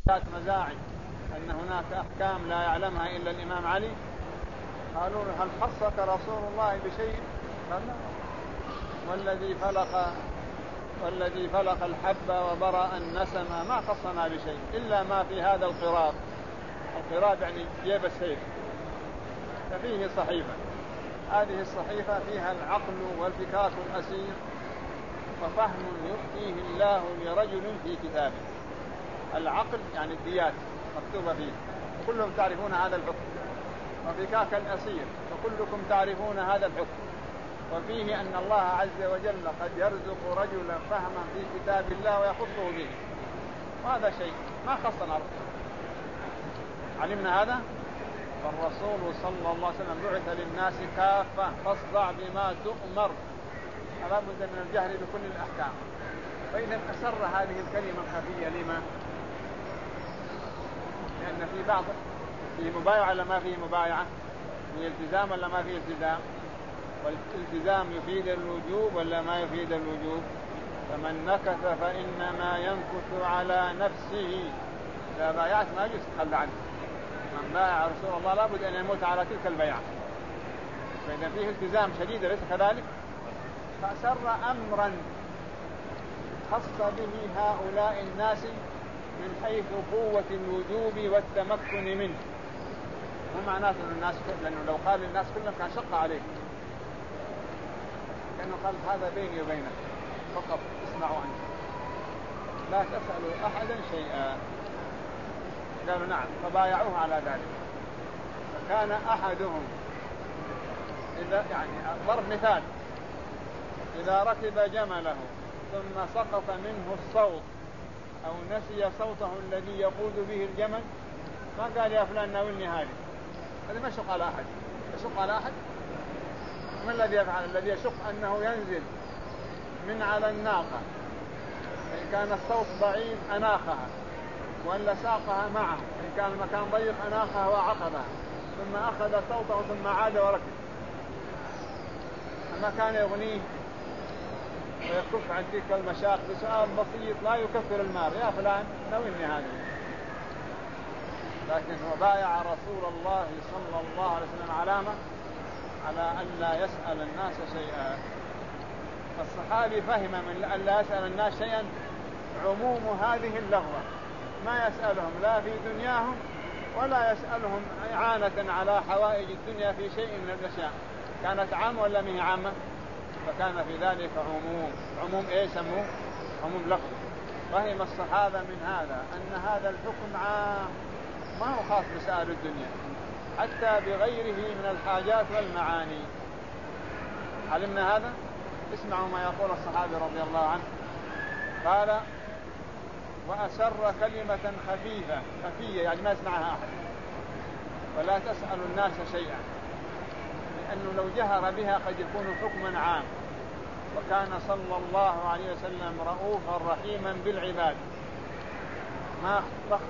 مزاعم أن هناك أحكام لا يعلمها إلا الإمام علي. قالوا هل خصك رسول الله بشيء؟ قال لا، والذي فلق الحب وبرأ النسم ما خصنا بشيء إلا ما في هذا القراب. القراب يعني جيب السيف، ففيه صحيفة، هذه الصحيفة فيها العقل والفكاك الأسير وفهم يؤتيه الله لرجل في كتابه. العقل يعني الديات مكتوبة فيه، كلهم تعرفون هذا الحكم، وفكاك الأسير وكلكم تعرفون هذا الحكم، وفيه أن الله عز وجل قد يرزق رجلا فهما في كتاب الله ويخصه به، وهذا شيء ما خصنا رسول. علمنا هذا، فالرسول صلى الله عليه وسلم بعث للناس كافة، فاصدع بما تؤمر، فلا بد من الجهر بكل الأحكام. فإذا أسر هذه الكلمة الخفية لما؟ لأن في بعض فيه مبايعة ولا ما فيه مبايعة، فيه التزام ولا ما فيه التزام، والالتزام يفيد الوجوب ولا ما يفيد الوجوب. فمن نكث فإنما ينكث على نفسه، إذا بايعت ما يجوز تخلى عنه. من بايع رسول الله لابد أن يموت على تلك البيعة، فإذا فيه التزام شديد ليس كذلك. فأسر أمرا خص به هؤلاء الناس من حيث قوة الوجوب والتمكن منه. ما معناته الناس، لأنه لو قال للناس كلهم كان شق عليه، كأنه قال هذا بيني وبينك فقط، اسمعوا عنه لا تسألوا أحدا شيئا. قالوا نعم، فبايعوه على ذلك. فكان أحدهم إذا يعني ضرب مثال، إذا ركب جمله ثم سقط منه الصوت أو نسي صوته الذي يقود به الجمل، ما قال يا فلان ناولني هذه، هذا ما يشق على أحد. يشق على أحد؟ ما الذي يفعل؟ الذي يشق أنه ينزل من على الناقة، إن كان الصوت ضعيف أناخها ولا ساقها معه، إن كان المكان ضيق أناخها وعقبها، ثم أخذ صوته ثم عاد وركب. أما كان يغنيه ويكف عن تلك المشاق بسؤال بسيط لا يكثر المال، يا فلان ناولني هذه. لكن هو بايع رسول الله صلى الله عليه وسلم علامة على أن لا يسأل الناس شيئا. الصحابي فهم من أن لا يسأل الناس شيئا عموم هذه اللغوة، ما يسألهم لا في دنياهم ولا يسألهم إعانة على حوائج الدنيا في شيء من الأشياء. كانت عامة ولا مه عامة؟ فكان في ذلك عموم إيه سموه؟ عموم لفظ. فهم الصحابة من هذا أن هذا الحكم عام، ما هو خاص بسائر الدنيا، حتى بغيره من الحاجات والمعاني. علمنا هذا. اسمعوا ما يقول الصحابي رضي الله عنه، قال وأسر كلمة خفية يعني ما يسمعها أحد، ولا تسأل الناس شيئا، لأنه لو جهر بها قد يكون حكما عام. وكان صلى الله عليه وسلم رؤوفا رحيما بالعباد، ما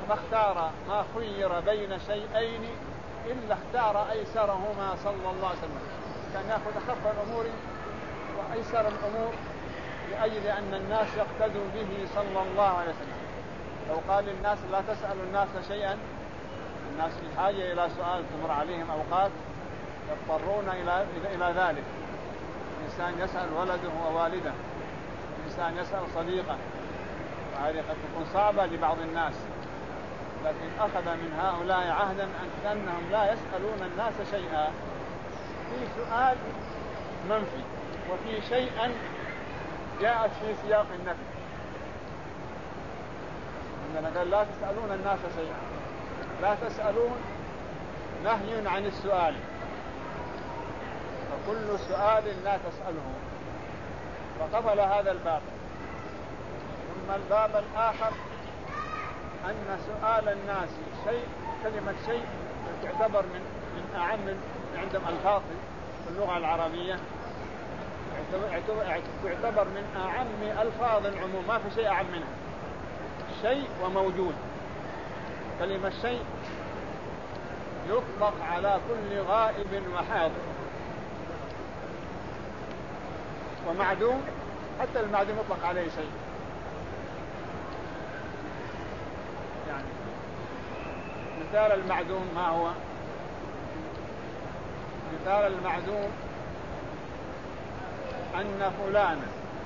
خير بين شيئين إلا اختار أيسرهما صلى الله عليه وسلم. كان يأخذ أخف الأمور وأيسر الأمور لأجل أن الناس يقتدوا به صلى الله عليه وسلم. لو قال للناس لا تسألوا الناس شيئا، الناس في حاجة إلى سؤال، تمر عليهم أوقات يضطرون إلى ذلك. إنسان يسأل ولده ووالده، إنسان يسأل صديقه، وهذه قد تكون صعبة لبعض الناس، لكن أخذ من هؤلاء عهدا أنهم لا يسألون الناس شيئا في سؤال منفي، وفي شيئا جاءت في سياق النفي. عندنا قال لا تسألون الناس شيئا، لا تسألون نهي عن السؤال، فكل سؤال لا تسأله. فقبل هذا الباب. ثم الباب الآخر أن سؤال الناس شيء، كلمة شيء تعتبر من أعم عندهم ألفاظ في اللغة العربية، تعتبر من أعم ألفاظ العموم، ما في شيء أعم منها. شيء وموجود. كلمة شيء يطلق على كل غائب وحاضر ومعدوم، حتى المعدوم يطلق عليه شيء. يعني مثال المعدوم ما هو؟ مثال المعدوم أن فلانا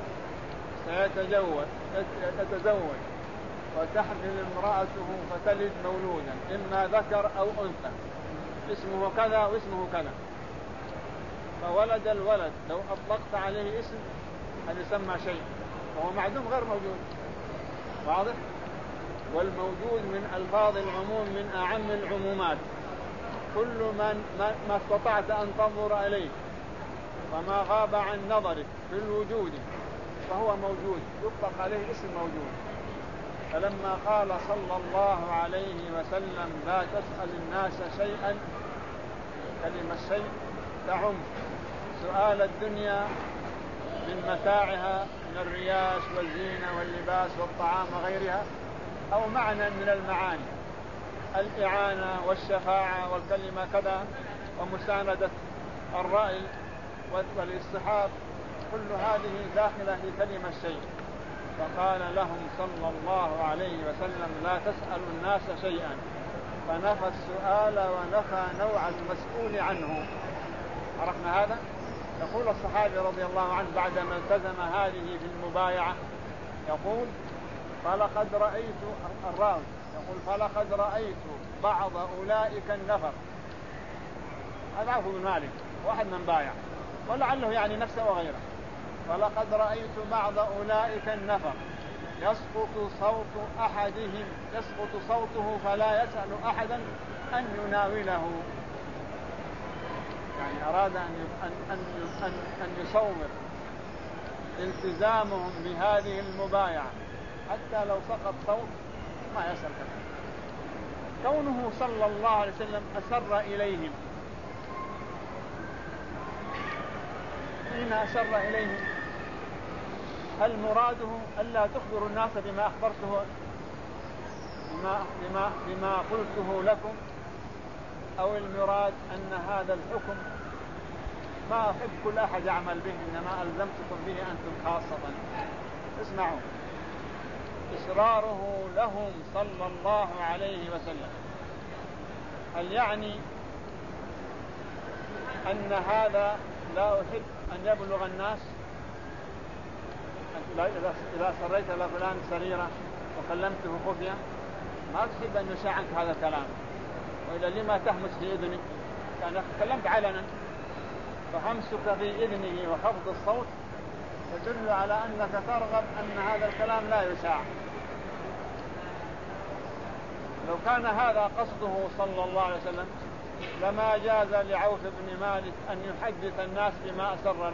سيتزوج وتحمل امرأته فتلد مولودا إما ذكر أو أنثى اسمه كذا واسمه كذا، فولد الولد، لو أطلقت عليه اسم هل يسمى شيء؟ وهو معدوم غير موجود. واضح؟ والموجود من ألفاظ العموم من أعم العمومات، كل ما استطعت أن تنظر إليه وما غاب عن نظرك في الوجود فهو موجود، يطلق عليه اسم موجود. فلما قال صلى الله عليه وسلم لا تسأل الناس شيئا، كلمة شيء تعم سؤال الدنيا من متاعها من الرياش والزينة واللباس والطعام وغيرها، أو معنى من المعاني، الإعانة والشفاعة والكلمة كذا ومساندة الرأي والاصطحاب، كل هذه داخلة في كلمة شيء. فقال لهم صلى الله عليه وسلم لا تسألوا الناس شيئا، فنفى السؤال ونفى نوع المسؤول عنه. عرفنا هذا؟ يقول الصحابي رضي الله عنه بعدما التزم هذه في المبايعة يقول فلقد رأيت الراوي يقول فلقد رأيت بعض أولئك النفر، هذا عوف بن مالك واحد من بايع ولعله يعني نفسه وغيره، فلقد رأيت بعض أولئك النفر يسقط صوت أحدهم يسقط صوته فلا يسأل أحدا أن يناوله، يعني أراد أن يصور التزامهم بهذه المبايعة حتى لو سقط صوت ما يسأل كذا. كونه صلى الله عليه وسلم أسر إليهم، حين أسر إليهم هل مراده ألا تخبروا الناس بما أخبرته بما قلته لكم، أو المراد أن هذا الحكم ما أحب كل أحد يعمل به إنما ألزمتكم به أنتم خاصة؟ اسمعوا، إصراره لهم صلى الله عليه وسلم هل يعني أن هذا لا أحب أن يبلغ الناس؟ إذا سريت لفلان سريرة وكلمته خفية ما تحب أن يشاع عنك هذا الكلام، وإذا لما تهمس في إذنك؟ يعني تكلمت علنا، فهمسك في إذنه وخفض الصوت يدل على أنك ترغب أن هذا الكلام لا يشاع. لو كان هذا قصده صلى الله عليه وسلم لما جاز لعوف بن مالك أن يحدث الناس بما أسر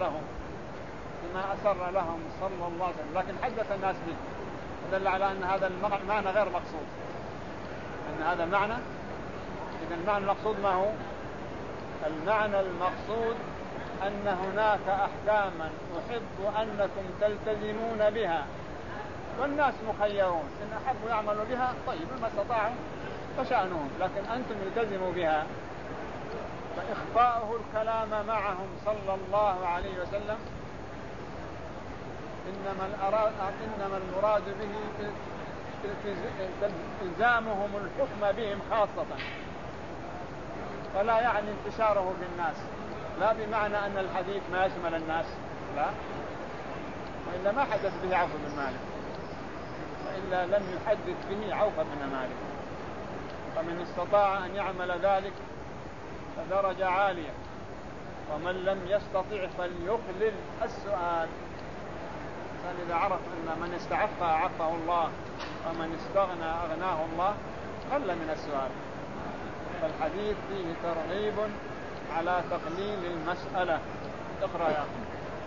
لهم صلى الله عليه وسلم، لكن حدث الناس به، دل على أن هذا المعنى غير مقصود، أن هذا المعنى. إذا المعنى المقصود ما هو؟ المعنى المقصود أن هناك أحكاما أحب أنكم تلتزمون بها والناس مخيرون، إن أحبوا يعملوا بها طيب ما استطاعوا فشأنهم، لكن أنتم التزموا بها. فإخفاؤه الكلام معهم صلى الله عليه وسلم إنما المراد به إلزامهم الحكم بهم خاصة، فلا يعني انتشاره بالناس، لا بمعنى أن الحديث ما يشمل الناس، لا، وإلا ما حدث به عوف بن مالك، وإلا لم يحدث به عوف بن مالك. فمن استطاع أن يعمل ذلك فدرجة عالية، ومن لم يستطع فليقلل السؤال. فإذا عرف أن من استعفى عفه الله ومن استغنى أغناه الله قل من السؤال. فالحديث فيه ترغيب على تقليل المسألة. اقرأ يا أخي.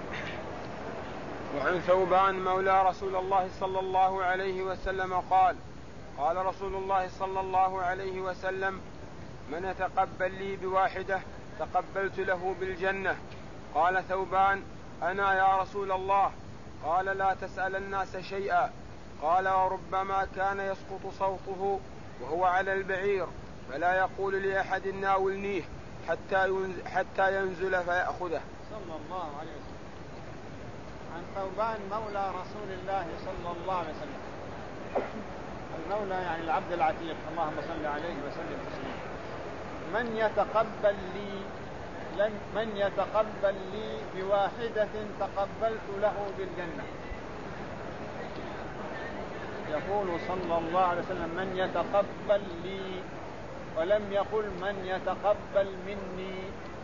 وعن ثوبان مولى رسول الله صلى الله عليه وسلم قال قال رسول الله صلى الله عليه وسلم من يتقبل لي بواحدة تقبلت له بالجنة. قال ثوبان أنا يا رسول الله. قال لا تسأل الناس شيئا. قال وربما كان يسقط صوته وهو على البعير فلا يقول لأحد ناولنيه حتى ينزل فيأخذه. صلى الله عليه وسلم. عن ثوبان مولى رسول الله صلى الله عليه وسلم المولى يعني العبد العتيق، اللهم صل عليه وسلم تسليما. من يتقبل لي بواحدة تقبلت له بالجنة. يقول صلى الله عليه وسلم من يتقبل لي، ولم يقل من يتقبل مني.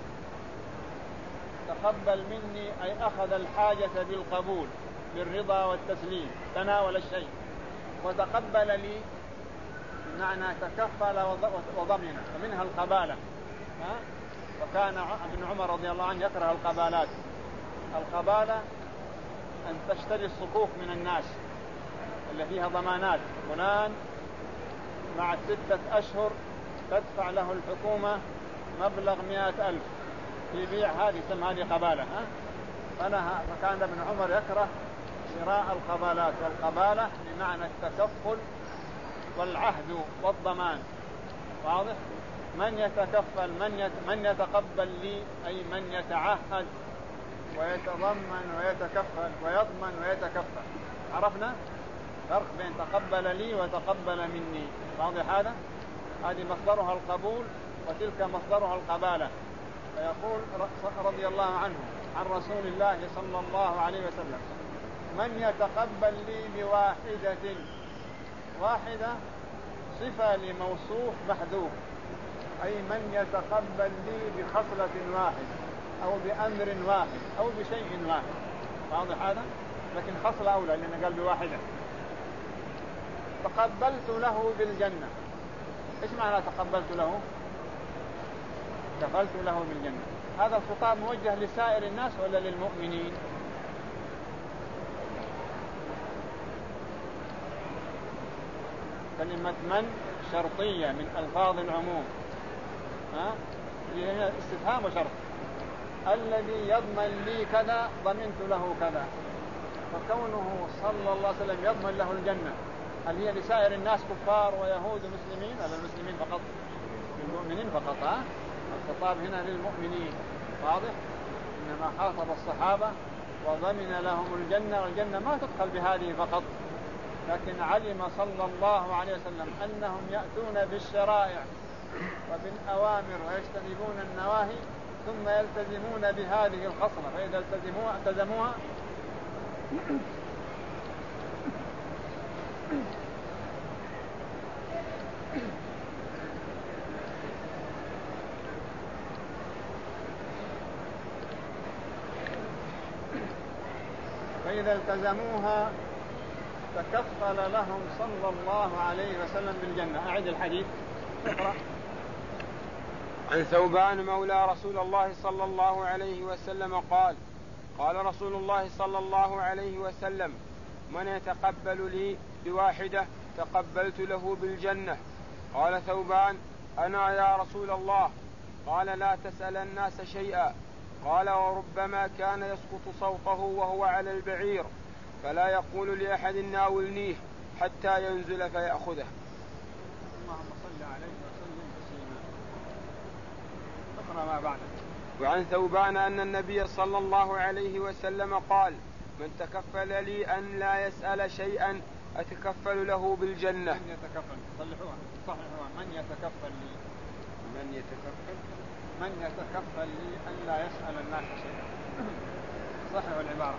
تقبل مني أي أخذ الحاجة بالقبول بالرضا والتسليم، تناول الشيء. وتقبل لي بمعنى تكفل وضمن، ومنها القبالة. وكان ابن عمر رضي الله عنه يكره القبالات. القبالة أن تشتري الصكوك من الناس اللي فيها ضمانات، فلان مع 6 أشهر تدفع له الحكومة مبلغ 100,000 في بيع، هذه تسمى هذه قبالة. فكان ابن عمر يكره شراء القبالات. والقبالة بمعنى التكفل والعهد والضمان. واضح؟ من يتكفل من يتقبل لي أي من يتعهد ويتضمن ويتكفل ويضمن ويتكفل. عرفنا فرق بين تقبل لي وتقبل مني. واضح هذا؟ هذه مصدرها القبول وتلك مصدرها القبالة. فيقول رضي الله عنه عن رسول الله صلى الله عليه وسلم من يتقبل لي بواحدة. واحدة صفة لموصوف محذوف، أي من يتقبل لي بخصلة واحدة أو بأمر واحد أو بشيء واحد. واضح هذا؟ لكن خصلة أولى لأنه قال بواحدة. تقبلت له بالجنة. إيش معنى تقبلت له؟ كفلت له بالجنة. هذا الخطاب موجه لسائر الناس ولا للمؤمنين؟ كلمة من شرطية من ألفاظ العموم، هي استفهام وشرط. الذي يضمن لي كذا ضمنت له كذا. فكونه صلى الله عليه وسلم يضمن له الجنة، هل هي لسائر الناس كفار ويهود ومسلمين؟ ولا المسلمين فقط؟ للمؤمنين فقط. الخطاب هنا للمؤمنين. واضح؟ إنما خاطب الصحابة وضمن لهم الجنة، والجنة ما تدخل بهذه فقط، لكن علم صلى الله عليه وسلم أنهم يأتون بالشرائع وبالأوامر ويجتنبون النواهي ثم يلتزمون بهذه الخصلة، فإذا التزموها تكفل لهم صلى الله عليه وسلم بالجنة. أعد الحديث. اقرأ. عن ثوبان مولى رسول الله صلى الله عليه وسلم قال: قال رسول الله صلى الله عليه وسلم: من يتقبل لي بواحدة تقبلت له بالجنة. قال ثوبان: أنا يا رسول الله. قال: لا تسأل الناس شيئا. قال: وربما كان يسقط صوته وهو على البعير فلا يقول لأحد ناولنيه حتى ينزل فيأخذه. اللهم صل عليه وسلم تسليما. اقرأ ما بعده. وعن ثوبان أن النبي صلى الله عليه وسلم قال: من تكفل لي أن لا يسأل شيئا أتكفل له بالجنة. من يتكفل؟ صححوها. من يتكفل لي. من يتكفل لي أن لا يسأل الناس شيئا. صححوا العبارة.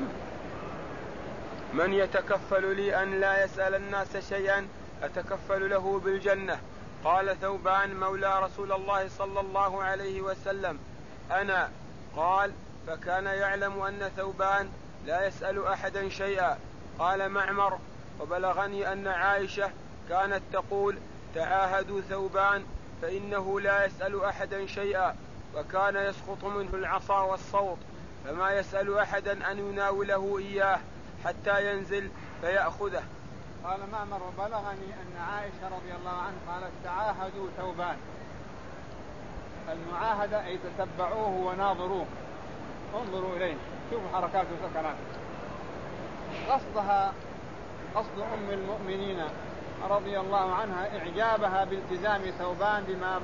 من يتكفل لي أن لا يسأل الناس شيئا أتكفل له بالجنة. قال ثوبان مولى رسول الله صلى الله عليه وسلم: أنا. قال: فكان يعلم أن ثوبان لا يسأل أحدا شيئا. قال معمر: وبلغني أن عائشة كانت تقول: تعاهدوا ثوبان فإنه لا يسأل أحدا شيئا، وكان يسقط منه العصا والصوت فما يسأل أحدا أن يناوله إياه حتى ينزل فيأخذه. قال معمر: وبلغني أن عائشة رضي الله عنها قالت: تعاهدوا ثوبان. المعاهدة أي تتبعوه وناظروه، انظروا إليه، شوفوا حركاته وسكناته. قصد أم المؤمنين رضي الله عنها إعجابها بالتزام ثوبان بما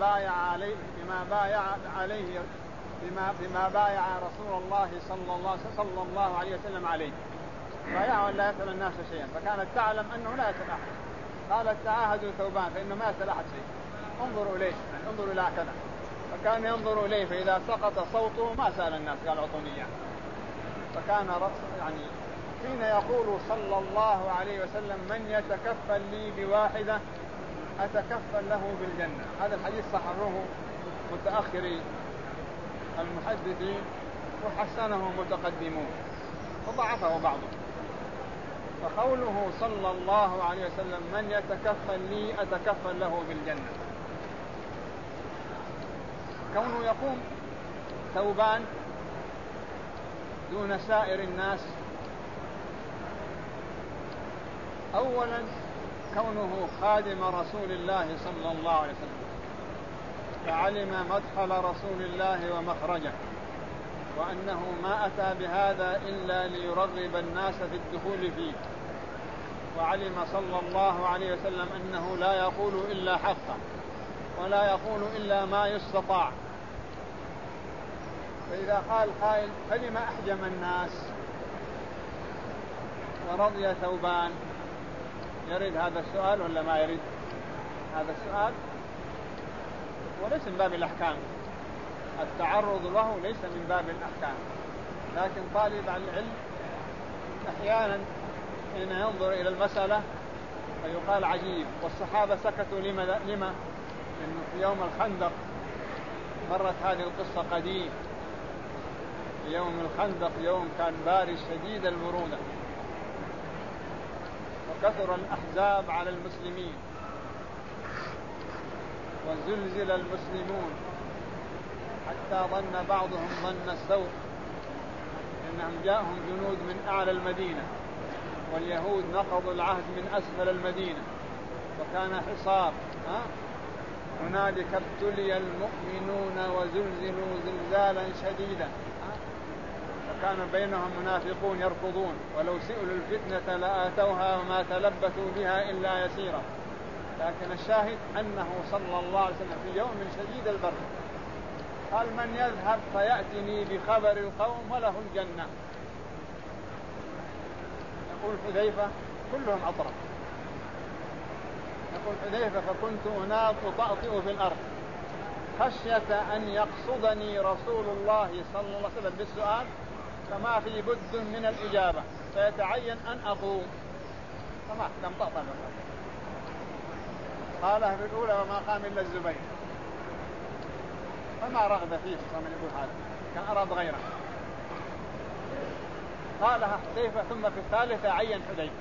بايع رسول الله صلى الله عليه وسلم عليه. بايعه أن لا يسأل الناس شيئا، فكانت تعلم أنه لا يسأل أحد. قال تعاهدوا ثوبان فإنه ما يسأل أحد شيء، انظروا إليه، يعني انظروا إلى كذا. فكان ينظر إليه، فإذا سقط صوته ما سأل الناس، قال أعطوني إياه. فكان يعني حين يقول صلى الله عليه وسلم من يتكفل لي بواحدة أتكفل له بالجنة. هذا الحديث صححه متأخري المحدثين وحسنه متقدمون وضعفه بعضهم. فقوله صلى الله عليه وسلم من يتكفل لي أتكفل له بالجنة، كونه يقوم ثوبان دون سائر الناس، أولا كونه خادم رسول الله صلى الله عليه وسلم فعلم مدخل رسول الله ومخرجه، وأنه ما أتى بهذا إلا ليرغب الناس في الدخول فيه، وعلم صلى الله عليه وسلم أنه لا يقول إلا حقا ولا يقول إلا ما يستطاع. فإذا قال قائل فلم أحجم الناس ورضي ثوبان، يرد هذا السؤال ولا ما يرد هذا السؤال؟ وليس من باب الأحكام، التعرض له ليس من باب الأحكام، لكن طالب العلم أحيانا حين ينظر إلى المسألة فيقال عجيب. والصحابة سكتوا لما؟ لأنه في يوم الخندق مرت هذه القصة قديم. في يوم الخندق يوم كان بارد شديد البرودة وكثر الأحزاب على المسلمين وزلزل المسلمون حتى ظن بعضهم ظن السوء إنهم جاءهم جنود من أعلى المدينة، واليهود نقضوا العهد من أسفل المدينة وكان حصار. هنالك ابتلي المؤمنون وزلزلوا زلزالا شديدا، وكان بينهم منافقون يركضون ولو سئلوا الفتنة لآتوها وما تلبثوا بها إلا يسيرا. لكن الشاهد أنه صلى الله عليه وسلم في يوم شديد البرد قال من يذهب فيأتني بخبر القوم وله الجنة. يقول حذيفة كلهم أطرق، يقول حذيفة فكنت هناك أطأطئ في الأرض خشية أن يقصدني رسول الله صلى الله عليه وسلم بالسؤال فما في بد من الإجابة فيتعين أن أقوم، فما لم تأطأ. قالها في الأولى وما قام إلا الزبير، فما رغب فيه من يقول هذا، كان أراد غيره. قالها حذيفة ثم في الثالثة عين حذيفة.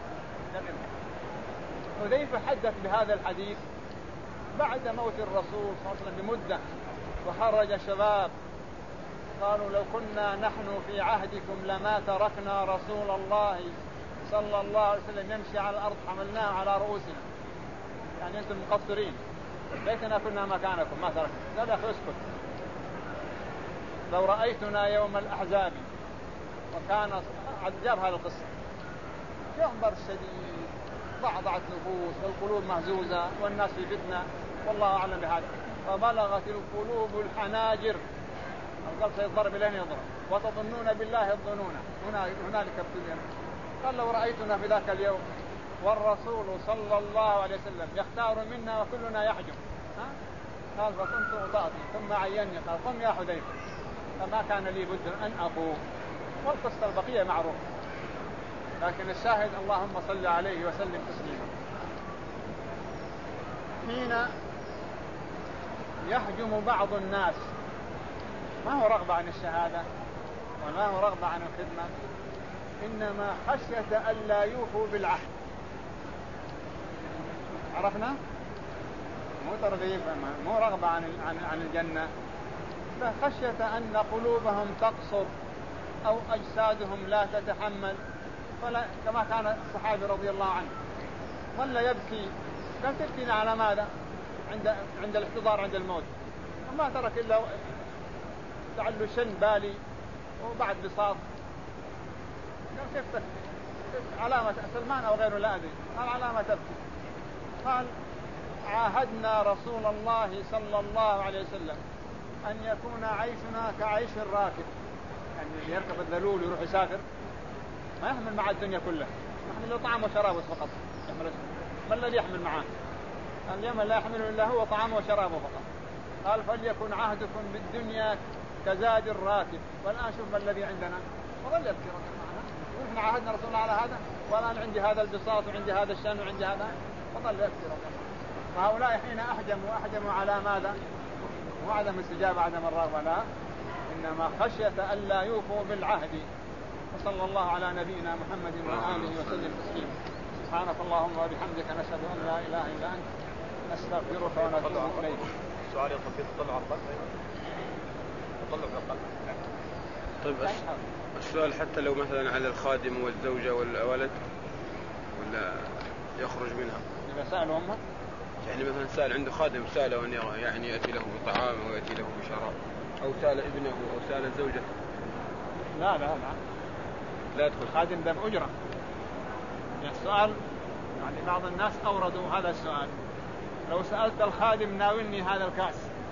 حذيفة حدث بهذا الحديث بعد موت الرسول صلى الله عليه وسلم بمدة، وخرج شباب قالوا لو كنا نحن في عهدكم لما تركنا رسول الله صلى الله عليه وسلم يمشي على الأرض حملناه على رؤوسنا، يعني أنتم مقصرين، ليتنا كنا مكانكم ما تركنا. قال أخي اسكت، لو رأيتنا يوم الأحزاب وكان جاب هذه القصة يوم برد شديد ضعضعت نفوس والقلوب مهزوزة والناس في فتنة والله أعلم بهذا، فبلغت القلوب الحناجر، القلب سيضرب إليه يضرب وتظنون بالله الظنون هنالك ابتلينا. قال لو رأيتنا في ذاك اليوم والرسول صلى الله عليه وسلم يختار منا وكلنا يحجم. قال فكنت أطأطئ ثم عيني قال قم يا حذيفة، فما كان لي بد أن أقوم. والقصة البقية معروفة، لكن الشاهد اللهم صل عليه وسلم تسليما. حين يحجم بعض الناس ما هو رغبة عن الشهادة وما هو رغبة عن الخدمة، إنما خشية ألا يوفوا بالعهد. عرفنا؟ مو ترغيب، مو رغبة عن الجنة، فخشية أن قلوبهم تقصر أو أجسادهم لا تتحمل. كما كان الصحابي رضي الله عنه ظل يبكي، قال تبكينا على ماذا عند الاحتضار عند الموت، وما ترك إلا لعله شن بالي وبعد بساط. قال كيف تبكي؟ علامة سلمان أو غيره لا أدري، قال علامة تبكي؟ قال عاهدنا رسول الله صلى الله عليه وسلم أن يكون عيشنا كعيش الراكب، يعني يركب الذلول ويروح يسافر ما يحمل مع الدنيا كلها، نحن له طعام وشراب فقط يحمل. ما الذي يحمل معاه؟ اليوم لا يحمل إلا هو طعامه وشرابه فقط. قال فليكن عهدكم بالدنيا كزاد الراكب. والآن شوف ما الذي عندنا. وظل يبكي رضي الله عنه وإحنا عهدنا رسول الله على هذا، والآن عندي هذا البساط وعندي هذا الشان وعندي هذا. وظل يبكي رضي الله عنه. فهؤلاء حين أحجموا على ماذا؟ وعدم استجابة عدم الرغبة، لا، إنما خشية ألا يوفوا بالعهد. وصلى الله على نبينا محمد وآله وسلم تسليما. سبحانك اللهم وبحمدك نشهد أن لا إله إلا أنت نستغفرك ونتوب إليك. السؤال يطلب تطلع القلب. تطلع القلب. طيب السؤال حتى لو مثلا على الخادم والزوجة والولد ولا يخرج منها؟ إذا سألوا هم يعني مثلا سأل عنده خادم سأله أن يعني يأتي له بطعام أو يأتي له بشراب، أو سأل ابنه أو سأل زوجته. لا لا يدخل خادم ذا بأجرة. السؤال يعني بعض الناس أوردوا هذا السؤال. لو سألت الخادم ناولني هذا الكاس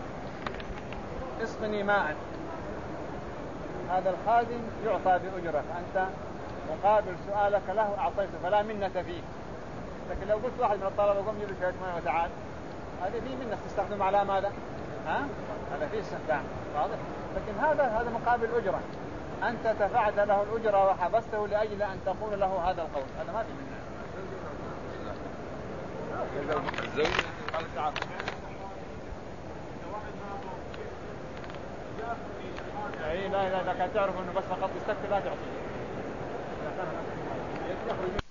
اسقني ماء، هذا الخادم يعطى بأجرة، فأنت مقابل سؤالك له أعطيته فلا منة فيه. لكن لو قلت واحد من الطلبة قم جيب شوية ماء وتعال، هذه فيه منة تستخدم على ماذا؟ هذا فيه استخدام واضح. لكن هذا مقابل أجرة، أنت دفعت له الأجرة وحبسته لأجل أن تقول له هذا القول، هذا ما في منه. الزوج لا إذا كان تعرف أنه بس فقط يستكفي لا تعطيه.